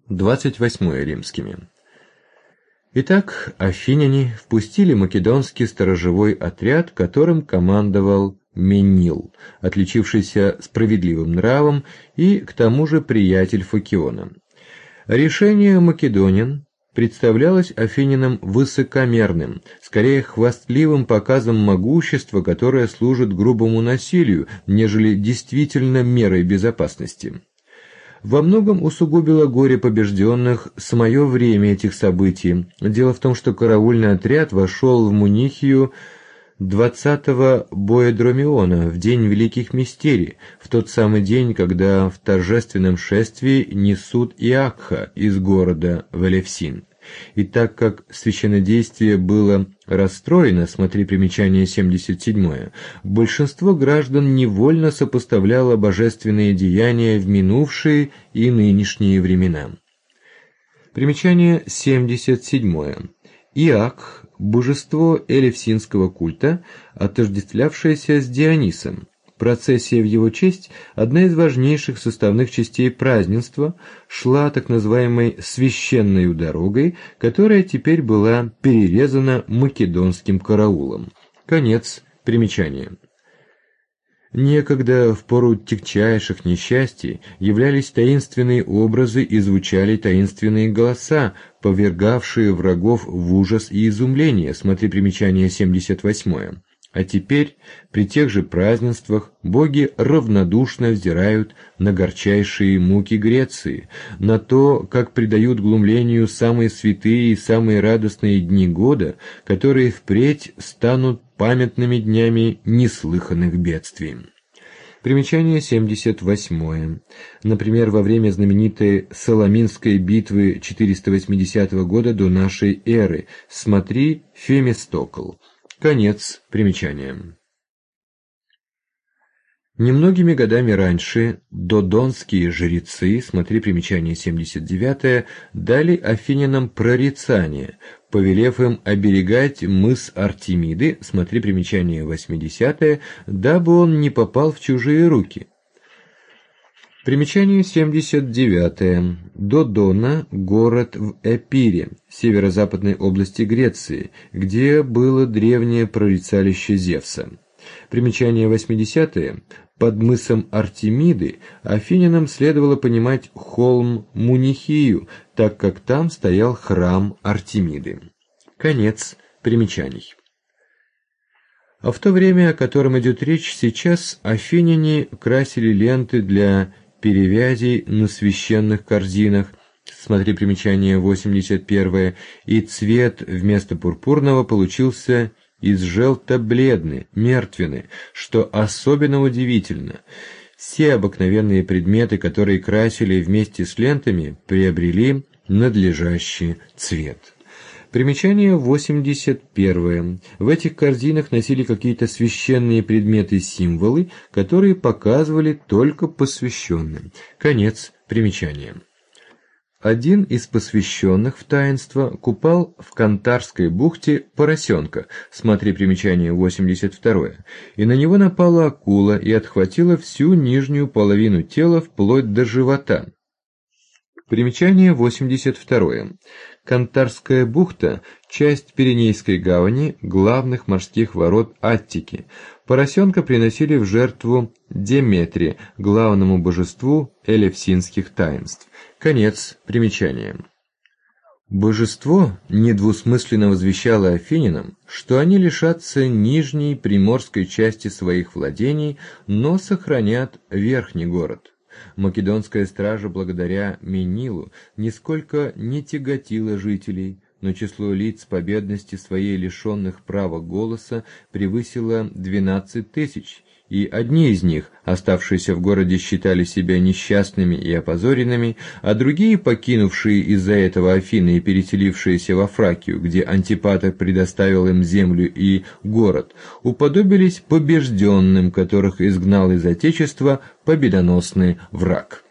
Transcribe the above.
28 римскими. Итак, афиняне впустили македонский сторожевой отряд, которым командовал Менил, отличившийся справедливым нравом и, к тому же, приятель Фокиона. Решение македонян представлялось афинянам высокомерным, скорее хвастливым показом могущества, которое служит грубому насилию, нежели действительно мерой безопасности. Во многом усугубило горе побежденных самое время этих событий. Дело в том, что караульный отряд вошел в Мунихию 20-го Боедромиона, в день Великих Мистерий, в тот самый день, когда в торжественном шествии несут Иакха из города в Элевсин. И так как священнодействие было расстроено, смотри примечание 77, большинство граждан невольно сопоставляло божественные деяния в минувшие и нынешние времена. Примечание 77. Иакх – божество элевсинского культа, отождествлявшееся с Дионисом. Процессия в его честь, одна из важнейших составных частей празднества, шла так называемой «священной дорогой», которая теперь была перерезана македонским караулом. Конец примечания. Некогда, в пору тягчайших несчастий, являлись таинственные образы и звучали таинственные голоса, повергавшие врагов в ужас и изумление, смотри примечание 78. А теперь, при тех же празднествах, боги равнодушно взирают на горчайшие муки Греции, на то, как предают глумлению самые святые и самые радостные дни года, которые впредь станут памятными днями неслыханных бедствий. Примечание 78. Например, во время знаменитой Саламинской битвы 480 года до нашей эры, смотри Фемистокл. Конец примечания. Немногими годами раньше додонские жрецы, смотри примечание 79, дали афинянам прорицание, повелев им оберегать мыс Артемиды, смотри примечание 80, дабы он не попал в чужие руки. Примечание 79. Додона – город в Эпире, северо-западной области Греции, где было древнее прорицалище Зевса. Примечание 80. Под мысом Артемиды афинянам следовало понимать холм Мунихию, так как там стоял храм Артемиды. Конец примечаний. А в то время, о котором идет речь сейчас, афиняне красили ленты для перевязей на священных корзинах, смотри примечание 81, и цвет вместо пурпурного получился из желто-бледный, мертвенный, что особенно удивительно. Все обыкновенные предметы, которые красили вместе с лентами, приобрели надлежащий цвет. Примечание 81. В этих корзинах носили какие-то священные предметы-символы, которые показывали только посвященным. Конец примечания. Один из посвященных в таинство купал в Кантарской бухте поросенка, смотри примечание 82, и на него напала акула и отхватила всю нижнюю половину тела вплоть до живота. Примечание 82. Кантарская бухта – часть Пиренейской гавани, главных морских ворот Аттики. Поросенка приносили в жертву Деметре, главному божеству элевсинских таинств. Конец примечания. Божество недвусмысленно возвещало афинянам, что они лишатся нижней приморской части своих владений, но сохранят верхний город. Македонская стража, благодаря Менилу, нисколько не тяготила жителей, но число лиц по бедности своей лишенных права голоса превысило 12 тысяч, и одни из них, оставшиеся в городе, считали себя несчастными и опозоренными, а другие, покинувшие из-за этого Афины и переселившиеся во Фракию, где Антипатр предоставил им землю и город, уподобились побежденным, которых изгнал из отечества победоносный враг.